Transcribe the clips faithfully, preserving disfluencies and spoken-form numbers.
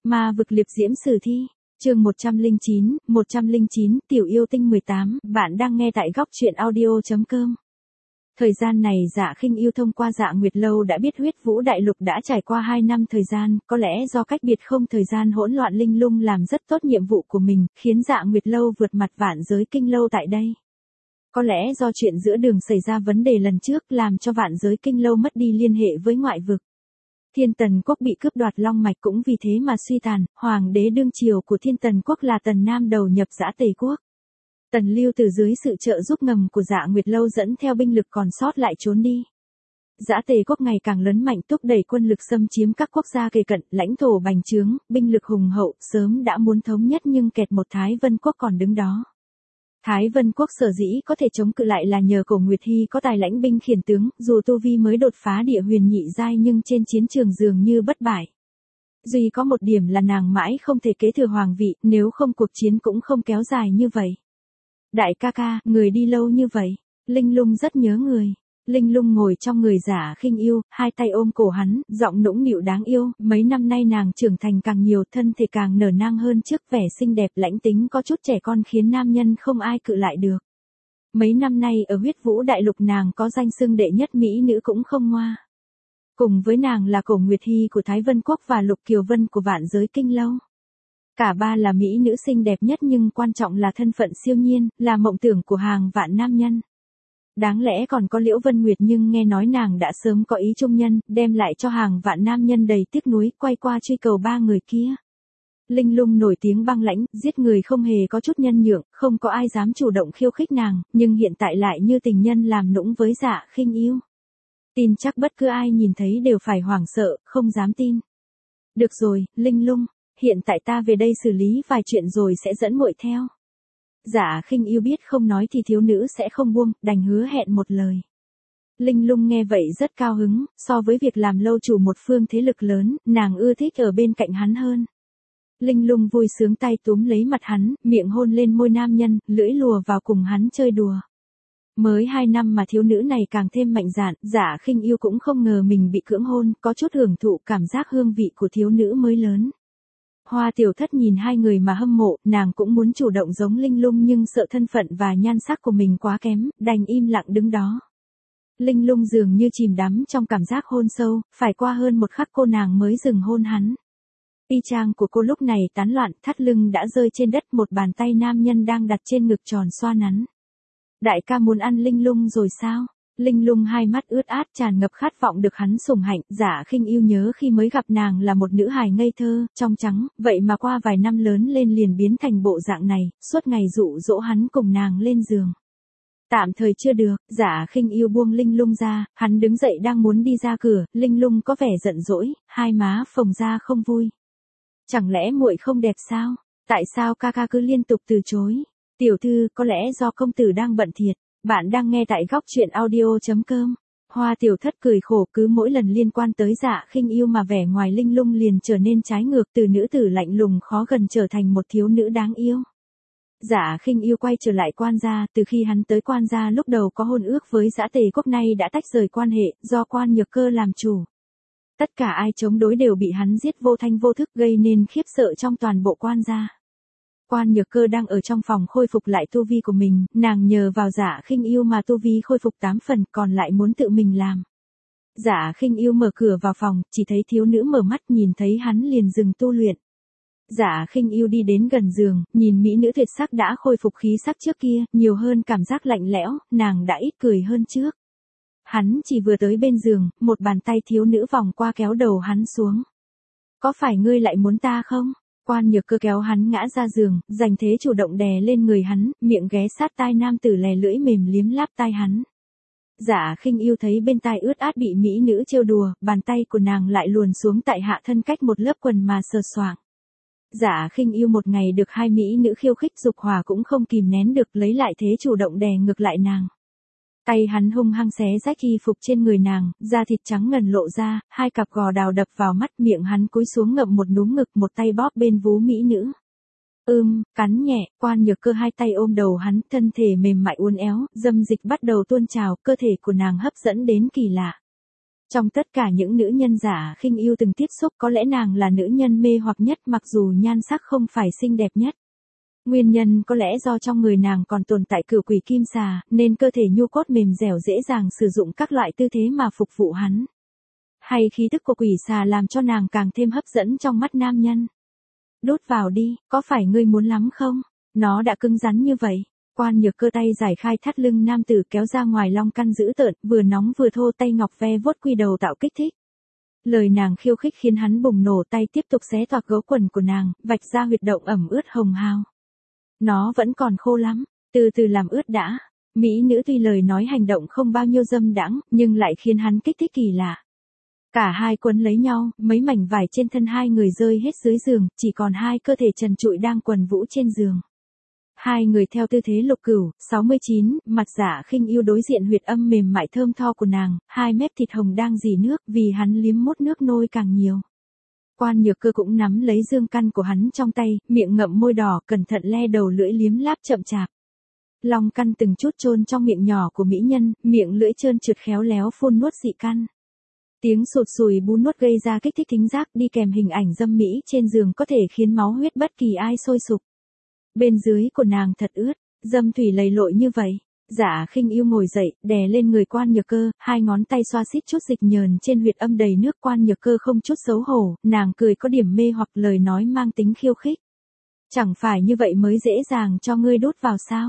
Ma vực liệp diễm sử thi, chương một trăm lẻ chín, một trăm lẻ chín, tiểu yêu tinh mười tám, bạn đang nghe tại góc truyện audio.com. Thời gian này Dạ Khinh Yêu thông qua Dạ Nguyệt Lâu đã biết huyết vũ đại lục đã trải qua hai năm thời gian, có lẽ do cách biệt không thời gian hỗn loạn linh lung làm rất tốt nhiệm vụ của mình, khiến Dạ Nguyệt Lâu vượt mặt vạn giới kinh lâu tại đây. Có lẽ do chuyện giữa đường xảy ra vấn đề lần trước làm cho vạn giới kinh lâu mất đi liên hệ với ngoại vực. Thiên Tần Quốc bị cướp đoạt long mạch cũng vì thế mà suy tàn, hoàng đế đương triều của Thiên Tần Quốc là Tần Nam đầu nhập Dã Tề Quốc. Tần Lưu từ dưới sự trợ giúp ngầm của Dạ Nguyệt Lâu dẫn theo binh lực còn sót lại trốn đi. Dã Tề Quốc ngày càng lớn mạnh thúc đẩy quân lực xâm chiếm các quốc gia kề cận, lãnh thổ bành trướng, binh lực hùng hậu, sớm đã muốn thống nhất nhưng kẹt một Thái Vân Quốc còn đứng đó. Thái Vân Quốc sở dĩ có thể chống cự lại là nhờ Cổ Nguyệt Hy có tài lãnh binh khiển tướng, dù tu vi mới đột phá địa huyền nhị giai nhưng trên chiến trường dường như bất bại. Duy có một điểm là nàng mãi không thể kế thừa hoàng vị, nếu không cuộc chiến cũng không kéo dài như vậy. Đại ca ca, người đi lâu như vậy, Linh Lung rất nhớ người. Linh Lung ngồi trong người Dạ Khinh Yêu, hai tay ôm cổ hắn, giọng nũng nịu đáng yêu, mấy năm nay nàng trưởng thành càng nhiều, thân thể càng nở nang hơn trước, vẻ xinh đẹp lãnh tính có chút trẻ con khiến nam nhân không ai cự lại được. Mấy năm nay ở huyết vũ đại lục nàng có danh xưng đệ nhất mỹ nữ cũng không ngoa. Cùng với nàng là Cổ Nguyệt Hy của Thái Vân Quốc và Lục Kiều Vân của vạn giới kinh lâu. Cả ba là mỹ nữ xinh đẹp nhất nhưng quan trọng là thân phận siêu nhiên, là mộng tưởng của hàng vạn nam nhân. Đáng lẽ còn có Liễu Vân Nguyệt nhưng nghe nói nàng đã sớm có ý trung nhân, đem lại cho hàng vạn nam nhân đầy tiếc nuối, quay qua truy cầu ba người kia. Linh Lung nổi tiếng băng lãnh, giết người không hề có chút nhân nhượng, không có ai dám chủ động khiêu khích nàng, nhưng hiện tại lại như tình nhân làm nũng với Dạ Khinh Yêu. Tin chắc bất cứ ai nhìn thấy đều phải hoảng sợ, không dám tin. Được rồi, Linh Lung, hiện tại ta về đây xử lý vài chuyện rồi sẽ dẫn muội theo. Dạ Khinh Yêu biết không nói thì thiếu nữ sẽ không buông, đành hứa hẹn một lời. Linh Lung nghe vậy rất cao hứng, so với việc làm lâu chủ một phương thế lực lớn, nàng ưa thích ở bên cạnh hắn hơn. Linh Lung vui sướng tay túm lấy mặt hắn, miệng hôn lên môi nam nhân, lưỡi lùa vào cùng hắn chơi đùa. Mới hai năm mà thiếu nữ này càng thêm mạnh dạn, Dạ Khinh Yêu cũng không ngờ mình bị cưỡng hôn, có chút hưởng thụ cảm giác hương vị của thiếu nữ mới lớn. Hoa Tiểu Thất nhìn hai người mà hâm mộ, nàng cũng muốn chủ động giống Linh Lung nhưng sợ thân phận và nhan sắc của mình quá kém, đành im lặng đứng đó. Linh Lung dường như chìm đắm trong cảm giác hôn sâu, phải qua hơn một khắc cô nàng mới dừng hôn hắn. Y trang của cô lúc này tán loạn, thắt lưng đã rơi trên đất, một bàn tay nam nhân đang đặt trên ngực tròn xoa nắn. Đại ca muốn ăn Linh Lung rồi sao? Linh Lung hai mắt ướt át tràn ngập khát vọng được hắn sủng hạnh, Dạ Khinh Yêu nhớ khi mới gặp nàng là một nữ hài ngây thơ, trong trắng, vậy mà qua vài năm lớn lên liền biến thành bộ dạng này, suốt ngày dụ dỗ hắn cùng nàng lên giường. Tạm thời chưa được, Dạ Khinh Yêu buông Linh Lung ra, hắn đứng dậy đang muốn đi ra cửa, Linh Lung có vẻ giận dỗi, hai má phồng ra không vui. Chẳng lẽ muội không đẹp sao? Tại sao ca ca cứ liên tục từ chối? Tiểu thư, có lẽ do công tử đang bận thiệt. Bạn đang nghe tại góc truyện audio.com. Hoa Tiểu Thất cười khổ, cứ mỗi lần liên quan tới Dạ Khinh Yêu mà vẻ ngoài Linh Lung liền trở nên trái ngược, từ nữ tử lạnh lùng khó gần trở thành một thiếu nữ đáng yêu. Dạ Khinh Yêu quay trở lại Quan gia, từ khi hắn tới Quan gia lúc đầu có hôn ước với Dã Tề Quốc, nay đã tách rời quan hệ, do Quan Nhược Cơ làm chủ. Tất cả ai chống đối đều bị hắn giết vô thanh vô thức, gây nên khiếp sợ trong toàn bộ Quan gia. Quan Nhược Cơ đang ở trong phòng khôi phục lại tu vi của mình, nàng nhờ vào Dạ Khinh Yêu mà tu vi khôi phục tám phần, còn lại muốn tự mình làm. Dạ Khinh Yêu mở cửa vào phòng, chỉ thấy thiếu nữ mở mắt, nhìn thấy hắn liền dừng tu luyện. Dạ Khinh Yêu đi đến gần giường, nhìn mỹ nữ tuyệt sắc đã khôi phục khí sắc trước kia, nhiều hơn cảm giác lạnh lẽo, nàng đã ít cười hơn trước. Hắn chỉ vừa tới bên giường, một bàn tay thiếu nữ vòng qua kéo đầu hắn xuống. Có phải ngươi lại muốn ta không? Quan Nhược Cơ kéo hắn ngã ra giường, giành thế chủ động đè lên người hắn, miệng ghé sát tai nam tử lè lưỡi mềm liếm láp tai hắn. Dạ Khinh Yêu thấy bên tai ướt át bị mỹ nữ trêu đùa, bàn tay của nàng lại luồn xuống tại hạ thân cách một lớp quần mà sờ soạng. Dạ Khinh Yêu một ngày được hai mỹ nữ khiêu khích, dục hỏa cũng không kìm nén được, lấy lại thế chủ động đè ngược lại nàng. Tay hắn hung hăng xé rách y phục trên người nàng, da thịt trắng ngần lộ ra, hai cặp gò đào đập vào mắt, miệng hắn cúi xuống ngậm một núm ngực, một tay bóp bên vú mỹ nữ. Ưm, cắn nhẹ, Quan Nhược Cơ hai tay ôm đầu hắn, thân thể mềm mại uốn éo, dâm dịch bắt đầu tuôn trào, cơ thể của nàng hấp dẫn đến kỳ lạ. Trong tất cả những nữ nhân Dạ Khinh Yêu từng tiếp xúc có lẽ nàng là nữ nhân mê hoặc nhất mặc dù nhan sắc không phải xinh đẹp nhất. Nguyên nhân có lẽ do trong người nàng còn tồn tại cửu quỷ kim xà, nên cơ thể nhu cốt mềm dẻo dễ dàng sử dụng các loại tư thế mà phục vụ hắn. Hay khí tức của quỷ xà làm cho nàng càng thêm hấp dẫn trong mắt nam nhân. Đốt vào đi, có phải ngươi muốn lắm không? Nó đã cứng rắn như vậy. Quan Nhược Cơ tay giải khai thắt lưng nam tử kéo ra ngoài long căn dữ tợn, vừa nóng vừa thô tay ngọc ve vuốt quy đầu tạo kích thích. Lời nàng khiêu khích khiến hắn bùng nổ tay tiếp tục xé toạc gấu quần của nàng, vạch ra huyệt động ẩm ướt hồng hào. Nó vẫn còn khô lắm, từ từ làm ướt đã. Mỹ nữ tuy lời nói hành động không bao nhiêu dâm đãng, nhưng lại khiến hắn kích thích kỳ lạ. Cả hai quấn lấy nhau, mấy mảnh vải trên thân hai người rơi hết dưới giường, chỉ còn hai cơ thể trần trụi đang quần vũ trên giường. Hai người theo tư thế lục cửu, sáu mươi chín, mặt Dạ Khinh Yêu đối diện huyệt âm mềm mại thơm tho của nàng, hai mép thịt hồng đang rỉ nước vì hắn liếm mốt nước nôi càng nhiều. Quan Nhược Cơ cũng nắm lấy dương căn của hắn trong tay, miệng ngậm môi đỏ, cẩn thận le đầu lưỡi liếm láp chậm chạp. Long căn từng chút chôn trong miệng nhỏ của mỹ nhân, miệng lưỡi trơn trượt khéo léo phun nuốt dị căn. Tiếng sụt sùi bú nuốt gây ra kích thích thính giác đi kèm hình ảnh dâm mỹ trên giường có thể khiến máu huyết bất kỳ ai sôi sục. Bên dưới của nàng thật ướt, dâm thủy lầy lội như vậy. Dạ Khinh Yêu ngồi dậy, đè lên người Quan Nhược Cơ, hai ngón tay xoa xít chút dịch nhờn trên huyệt âm đầy nước. Quan Nhược Cơ không chút xấu hổ, nàng cười có điểm mê hoặc lời nói mang tính khiêu khích. Chẳng phải như vậy mới dễ dàng cho ngươi đốt vào sao?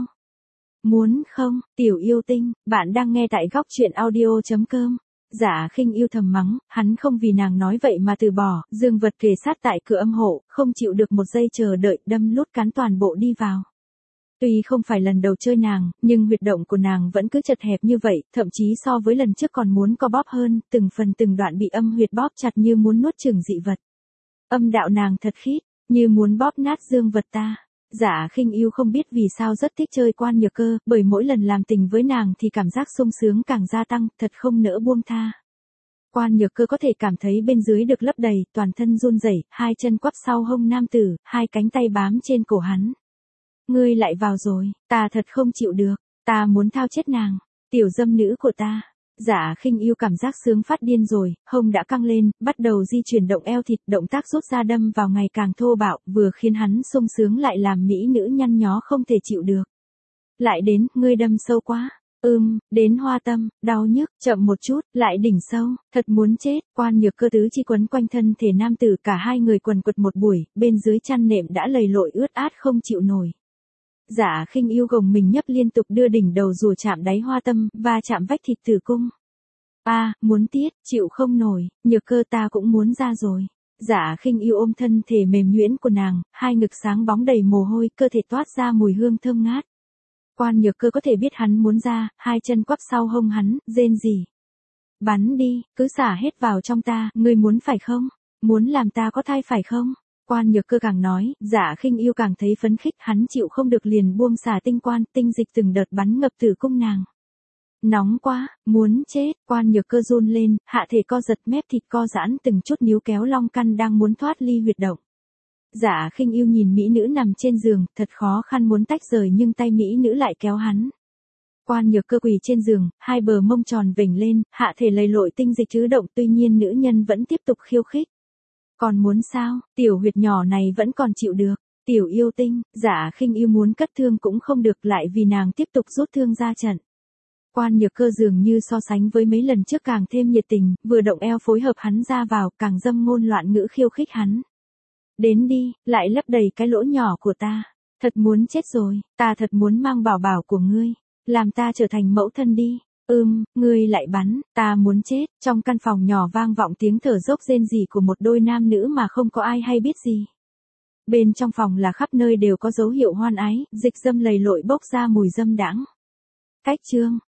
Muốn không, tiểu yêu tinh, bạn đang nghe tại góc truyện audio chấm com. Dạ Khinh Yêu thầm mắng, hắn không vì nàng nói vậy mà từ bỏ, dương vật kề sát tại cửa âm hộ, không chịu được một giây chờ đợi, đâm lút cắn toàn bộ đi vào. Tuy không phải lần đầu chơi nàng, nhưng huyệt động của nàng vẫn cứ chật hẹp như vậy, thậm chí so với lần trước còn muốn co bóp hơn, từng phần từng đoạn bị âm huyệt bóp chặt như muốn nuốt chửng dị vật. Âm đạo nàng thật khít, như muốn bóp nát dương vật ta. Dạ Khinh Yêu không biết vì sao rất thích chơi Quan Nhược Cơ, bởi mỗi lần làm tình với nàng thì cảm giác sung sướng càng gia tăng, thật không nỡ buông tha. Quan Nhược Cơ có thể cảm thấy bên dưới được lấp đầy, toàn thân run rẩy, hai chân quắp sau hông nam tử, hai cánh tay bám trên cổ hắn. Ngươi lại vào rồi, ta thật không chịu được, ta muốn thao chết nàng, tiểu dâm nữ của ta. Dạ Khinh Yêu cảm giác sướng phát điên rồi, hông đã căng lên, bắt đầu di chuyển động eo thịt, động tác rút ra đâm vào ngày càng thô bạo, vừa khiến hắn sung sướng lại làm mỹ nữ nhăn nhó không thể chịu được. Lại đến, ngươi đâm sâu quá. Ưm, đến hoa tâm, đau nhức, chậm một chút, lại đỉnh sâu, thật muốn chết. Quan Nhược Cơ tứ chi quấn quanh thân thể nam tử, cả hai người quần quật một buổi, bên dưới chăn nệm đã lầy lội ướt át không chịu nổi. Dạ Khinh Yêu gồng mình nhấp liên tục đưa đỉnh đầu rùa chạm đáy hoa tâm, và chạm vách thịt tử cung. A, à, muốn tiết, chịu không nổi, Nhược Cơ ta cũng muốn ra rồi. Dạ Khinh Yêu ôm thân thể mềm nhuyễn của nàng, hai ngực sáng bóng đầy mồ hôi, cơ thể toát ra mùi hương thơm ngát. Quan Nhược Cơ có thể biết hắn muốn ra, hai chân quắp sau hông hắn, rên rỉ. Bắn đi, cứ xả hết vào trong ta, ngươi muốn phải không? Muốn làm ta có thai phải không? Quan Nhược Cơ càng nói, Dạ Khinh Yêu càng thấy phấn khích, hắn chịu không được liền buông xả tinh quan, tinh dịch từng đợt bắn ngập tử cung nàng. Nóng quá, muốn chết. Quan Nhược Cơ run lên, hạ thể co giật, mép thịt co giãn, từng chút níu kéo long căn đang muốn thoát ly huyệt động. Dạ Khinh Yêu nhìn mỹ nữ nằm trên giường, thật khó khăn muốn tách rời nhưng tay mỹ nữ lại kéo hắn. Quan Nhược Cơ quỳ trên giường, hai bờ mông tròn vểnh lên, hạ thể lầy lội tinh dịch chứ động, tuy nhiên nữ nhân vẫn tiếp tục khiêu khích. Còn muốn sao, tiểu huyệt nhỏ này vẫn còn chịu được. Tiểu yêu tinh, Dạ Khinh Yêu muốn cất thương cũng không được, lại vì nàng tiếp tục rút thương ra trận. Quan Nhược Cơ dường như so sánh với mấy lần trước càng thêm nhiệt tình, vừa động eo phối hợp hắn ra vào, càng dâm ngôn loạn ngữ khiêu khích hắn. Đến đi, lại lấp đầy cái lỗ nhỏ của ta. Thật muốn chết rồi, ta thật muốn mang bảo bảo của ngươi. Làm ta trở thành mẫu thân đi. Ừm, ngươi lại bắn, ta muốn chết. Trong căn phòng nhỏ vang vọng tiếng thở dốc rên rỉ của một đôi nam nữ mà không có ai hay biết gì. Bên trong phòng là khắp nơi đều có dấu hiệu hoan ái, dịch dâm lầy lội bốc ra mùi dâm đãng. Cách chương,